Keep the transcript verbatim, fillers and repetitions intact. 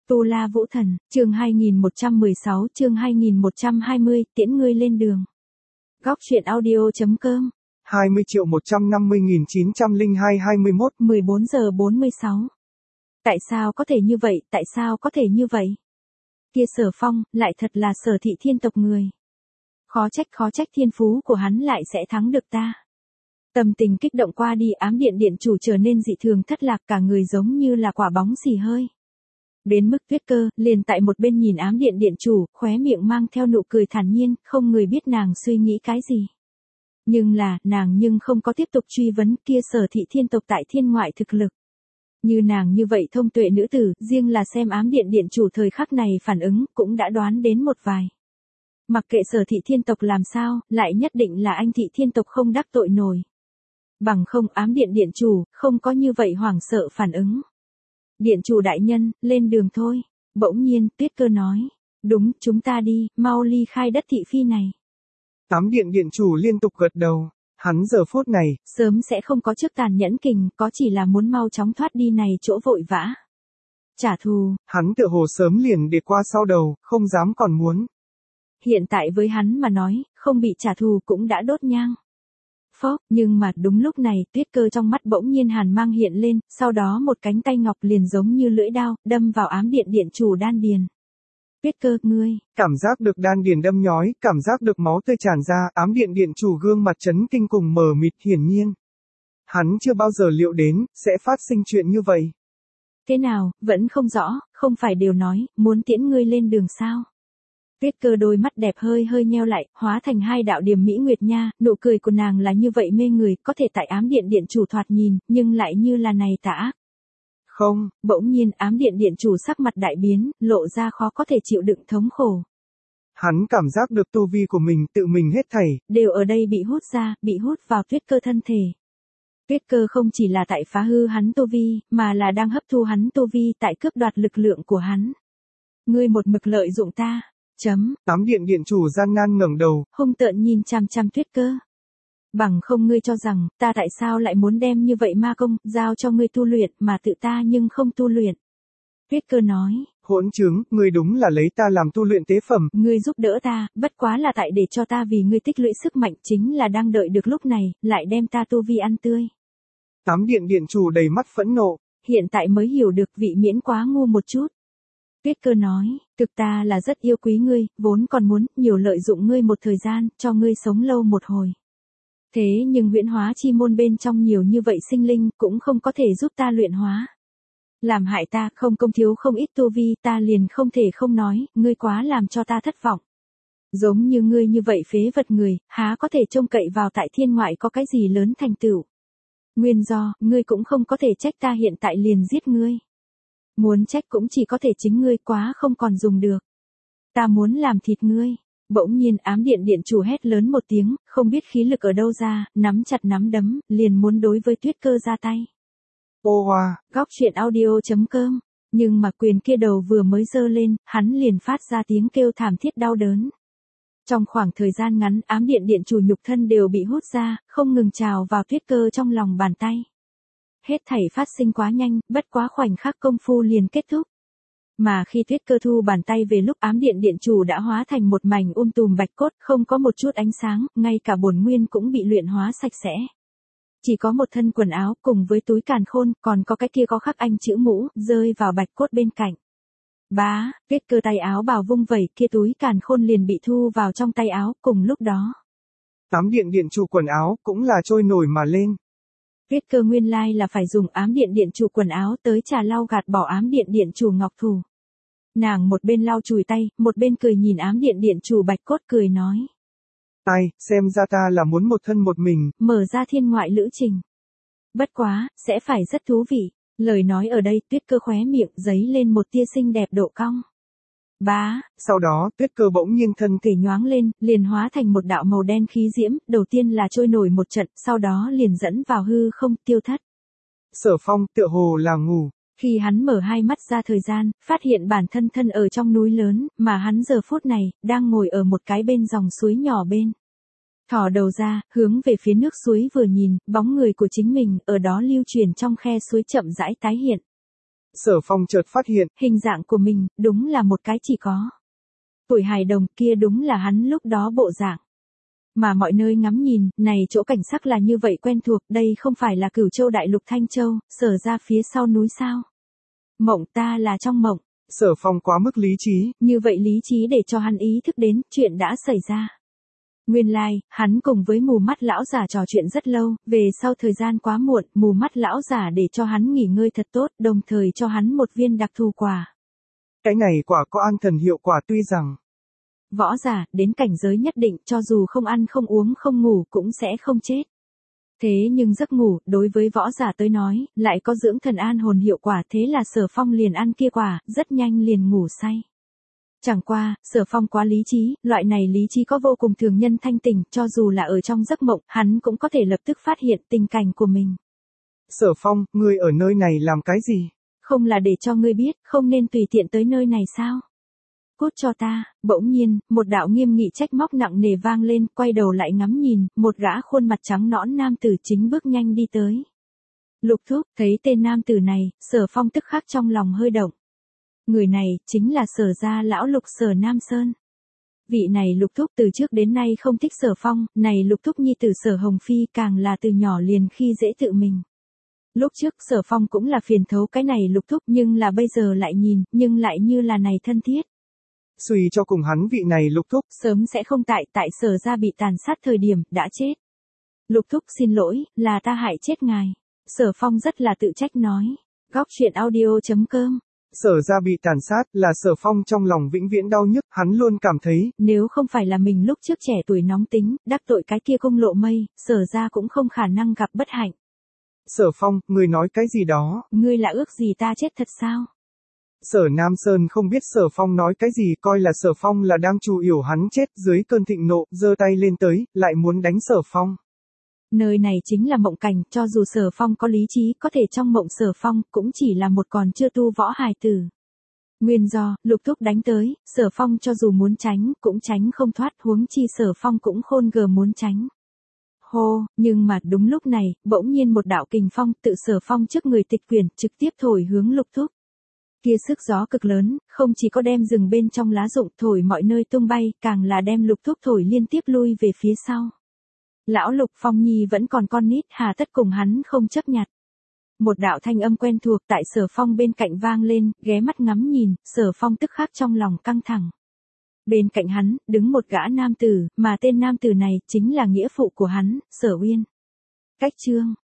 Tu La Vũ Thần, chương hai nghìn một trăm mười sáu, chương hai nghìn một trăm hai mươi, tiễn ngươi lên đường. Góc truyện audio chấm com. hai mươi triệu một trăm năm mươi nghìn chín trăm lẻ hai hai mươi mốt. mười bốn giờ bốn mươi sáu. Tại sao có thể như vậy, tại sao có thể như vậy? Kia Sở Phong, lại thật là Sở thị thiên tộc người. Khó trách khó trách thiên phú của hắn lại sẽ thắng được ta. Tâm tình kích động qua đi, ám điện điện chủ trở nên dị thường thất lạc, cả người giống như là quả bóng xì hơi. Đến mức Tuyết Cơ, liền tại một bên nhìn ám điện điện chủ, khóe miệng mang theo nụ cười thản nhiên, không người biết nàng suy nghĩ cái gì. Nhưng là, nàng nhưng không có tiếp tục truy vấn kia Sở thị thiên tộc tại thiên ngoại thực lực. Như nàng như vậy thông tuệ nữ tử, riêng là xem ám điện điện chủ thời khắc này phản ứng, cũng đã đoán đến một vài. Mặc kệ Sở thị thiên tộc làm sao, lại nhất định là anh thị thiên tộc không đắc tội nổi. Bằng không ám điện điện chủ, không có như vậy hoảng sợ phản ứng. Điện chủ đại nhân, lên đường thôi. Bỗng nhiên, Tuyết Cơ nói. Đúng, chúng ta đi, mau ly khai đất thị phi này. Ám điện điện chủ liên tục gật đầu. Hắn giờ phút này, sớm sẽ không có trước tàn nhẫn kình, có chỉ là muốn mau chóng thoát đi này chỗ vội vã. Trả thù. Hắn tựa hồ sớm liền để qua sau đầu, không dám còn muốn. Hiện tại với hắn mà nói, không bị trả thù cũng đã đốt nhang. Phốc, nhưng mà đúng lúc này, Tuyết Cơ trong mắt bỗng nhiên hàn mang hiện lên, sau đó một cánh tay ngọc liền giống như lưỡi đao, đâm vào ám điện điện chủ đan điền. Tuyết Cơ, ngươi, cảm giác được đan điền đâm nhói, cảm giác được máu tươi tràn ra, ám điện điện chủ gương mặt chấn kinh cùng mờ mịt, hiển nhiên. Hắn chưa bao giờ liệu đến, sẽ phát sinh chuyện như vậy. Thế nào, vẫn không rõ, không phải đều nói, muốn tiễn ngươi lên đường sao? Tuyết Cơ đôi mắt đẹp hơi hơi nheo lại, hóa thành hai đạo điểm mỹ nguyệt nha, nụ cười của nàng là như vậy mê người, có thể tại ám điện điện chủ thoạt nhìn, nhưng lại như là này tà ác. Không, bỗng nhiên ám điện điện chủ sắc mặt đại biến, lộ ra khó có thể chịu đựng thống khổ. Hắn cảm giác được tu vi của mình, tự mình hết thảy, đều ở đây bị hút ra, bị hút vào Tuyết Cơ thân thể. Tuyết Cơ không chỉ là tại phá hư hắn tu vi, mà là đang hấp thu hắn tu vi, tại cướp đoạt lực lượng của hắn. Ngươi một mực lợi dụng ta. Chấm. Ám điện điện chủ gian nan ngẩng đầu, hung tợn nhìn chằm chằm Tuyết Cơ. Bằng không ngươi cho rằng, ta tại sao lại muốn đem như vậy ma công, giao cho ngươi tu luyện, mà tự ta nhưng không tu luyện. Tuyết Cơ nói. Hỗn trướng, ngươi đúng là lấy ta làm tu luyện tế phẩm. Ngươi giúp đỡ ta, bất quá là tại để cho ta vì ngươi tích lũy sức mạnh, chính là đang đợi được lúc này, lại đem ta tu vi ăn tươi. Ám điện điện chủ đầy mắt phẫn nộ. Hiện tại mới hiểu được vị miễn quá ngu một chút. Tuyết Cơ nói, thực ta là rất yêu quý ngươi, vốn còn muốn nhiều lợi dụng ngươi một thời gian, cho ngươi sống lâu một hồi. Thế nhưng huyễn hóa chi môn bên trong nhiều như vậy sinh linh, cũng không có thể giúp ta luyện hóa. Làm hại ta, không công thiếu không ít tu vi, ta liền không thể không nói, ngươi quá làm cho ta thất vọng. Giống như ngươi như vậy phế vật người, há có thể trông cậy vào tại thiên ngoại có cái gì lớn thành tựu. Nguyên do, ngươi cũng không có thể trách ta hiện tại liền giết ngươi. Muốn trách cũng chỉ có thể chính ngươi, quá không còn dùng được. Ta muốn làm thịt ngươi. Bỗng nhiên ám điện điện chủ hét lớn một tiếng, không biết khí lực ở đâu ra, nắm chặt nắm đấm, liền muốn đối với Tuyết Cơ ra tay. Ô hoa, góc truyện audio chấm com. Nhưng mà quyền kia đầu vừa mới giơ lên, hắn liền phát ra tiếng kêu thảm thiết đau đớn. Trong khoảng thời gian ngắn, ám điện điện chủ nhục thân đều bị hút ra, không ngừng trào vào Tuyết Cơ trong lòng bàn tay. Hết thảy phát sinh quá nhanh, bất quá khoảnh khắc công phu liền kết thúc. Mà khi Tuyết Cơ thu bàn tay về lúc ám điện điện chủ đã hóa thành một mảnh um tùm bạch cốt, không có một chút ánh sáng, ngay cả bổn nguyên cũng bị luyện hóa sạch sẽ. Chỉ có một thân quần áo cùng với túi càn khôn, còn có cái kia có khắc anh chữ mũ, rơi vào bạch cốt bên cạnh. Bá, Tuyết Cơ tay áo bào vung vẩy, kia túi càn khôn liền bị thu vào trong tay áo, cùng lúc đó. Ám điện điện chủ quần áo, cũng là trôi nổi mà lên. Tuyết Cơ nguyên lai là phải dùng ám điện điện chủ quần áo tới trà lau gạt bỏ ám điện điện chủ ngọc thù. Nàng một bên lau chùi tay, một bên cười nhìn ám điện điện chủ bạch cốt cười nói. Ai, xem ra ta là muốn một thân một mình. Mở ra thiên ngoại lữ trình. Bất quá, sẽ phải rất thú vị. Lời nói ở đây Tuyết Cơ khóe miệng giấy lên một tia xinh đẹp độ cong. Bá. Sau đó, Tuyết Cơ bỗng nhiên thân thể nhoáng lên, liền hóa thành một đạo màu đen khí diễm, đầu tiên là trôi nổi một trận, sau đó liền dẫn vào hư không tiêu thất. Sở Phong tựa hồ là ngủ. Khi hắn mở hai mắt ra thời gian, phát hiện bản thân thân ở trong núi lớn, mà hắn giờ phút này, đang ngồi ở một cái bên dòng suối nhỏ bên. Thỏ đầu ra, hướng về phía nước suối vừa nhìn, bóng người của chính mình, ở đó lưu truyền trong khe suối chậm rãi tái hiện. Sở Phong chợt phát hiện, hình dạng của mình, đúng là một cái chỉ có. Tuổi hài đồng kia đúng là hắn lúc đó bộ dạng. Mà mọi nơi ngắm nhìn, này chỗ cảnh sắc là như vậy quen thuộc, đây không phải là Cửu Châu đại lục Thanh Châu, Sở ra phía sau núi sao. Mộng ta là trong mộng. Sở Phong quá mức lý trí. Như vậy lý trí để cho hắn ý thức đến chuyện đã xảy ra. Nguyên lai, like, hắn cùng với mù mắt lão giả trò chuyện rất lâu, về sau thời gian quá muộn, mù mắt lão giả để cho hắn nghỉ ngơi thật tốt, đồng thời cho hắn một viên đặc thù quả. Cái này quả có an thần hiệu quả tuy rằng võ giả, đến cảnh giới nhất định cho dù không ăn không uống không ngủ cũng sẽ không chết. Thế nhưng giấc ngủ, đối với võ giả tới nói, lại có dưỡng thần an hồn hiệu quả, thế là Sở Phong liền ăn kia quả, rất nhanh liền ngủ say. Chẳng qua, Sở Phong quá lý trí, loại này lý trí có vô cùng thường nhân thanh tỉnh, cho dù là ở trong giấc mộng, hắn cũng có thể lập tức phát hiện tình cảnh của mình. Sở Phong, ngươi ở nơi này làm cái gì? Không là để cho ngươi biết, không nên tùy tiện tới nơi này sao? Cút cho ta, bỗng nhiên, một đạo nghiêm nghị trách móc nặng nề vang lên, quay đầu lại ngắm nhìn, một gã khuôn mặt trắng nõn nam tử chính bước nhanh đi tới. Lục Thúc, thấy tên nam tử này, Sở Phong tức khắc trong lòng hơi động. Người này, chính là Sở gia lão Lục Sở Nam Sơn. Vị này Lục Thúc từ trước đến nay không thích Sở Phong, này Lục Thúc nhi tử Sở Hồng Phi càng là từ nhỏ liền khi dễ tự mình. Lúc trước Sở Phong cũng là phiền thấu cái này Lục Thúc, nhưng là bây giờ lại nhìn, nhưng lại như là này thân thiết. Suy cho cùng hắn vị này Lục Thúc, sớm sẽ không tại tại Sở gia bị tàn sát thời điểm, đã chết. Lục Thúc xin lỗi, là ta hại chết ngài. Sở Phong rất là tự trách nói. Góc truyện audio chấm com. Sở gia bị tàn sát, là Sở Phong trong lòng vĩnh viễn đau nhức, hắn luôn cảm thấy, nếu không phải là mình lúc trước trẻ tuổi nóng tính, đắc tội cái kia cung lộ mây, Sở gia cũng không khả năng gặp bất hạnh. Sở Phong, ngươi nói cái gì đó? Ngươi là ước gì ta chết thật sao? Sở Nam Sơn không biết Sở Phong nói cái gì, coi là Sở Phong là đang trù yểu hắn chết, dưới cơn thịnh nộ, giơ tay lên tới, lại muốn đánh Sở Phong. Nơi này chính là mộng cảnh, cho dù Sở Phong có lý trí, có thể trong mộng Sở Phong cũng chỉ là một còn chưa tu võ hài tử. Nguyên do, Lục Thúc đánh tới, Sở Phong cho dù muốn tránh, cũng tránh không thoát, huống chi Sở Phong cũng khôn gờ muốn tránh. Hô, nhưng mà đúng lúc này, bỗng nhiên một đạo kình phong tự Sở Phong trước người tịch quyển, trực tiếp thổi hướng Lục Thúc. Kia sức gió cực lớn, không chỉ có đem rừng bên trong lá rụng thổi mọi nơi tung bay, càng là đem Lục Thúc thổi liên tiếp lui về phía sau. Lão Lục Phong Nhi vẫn còn con nít, hà tất cùng hắn không chấp nhặt. Một đạo thanh âm quen thuộc tại Sở Phong bên cạnh vang lên, ghé mắt ngắm nhìn, Sở Phong tức khắc trong lòng căng thẳng. Bên cạnh hắn, đứng một gã nam tử, mà tên nam tử này chính là nghĩa phụ của hắn, Sở Uyên. Cách chương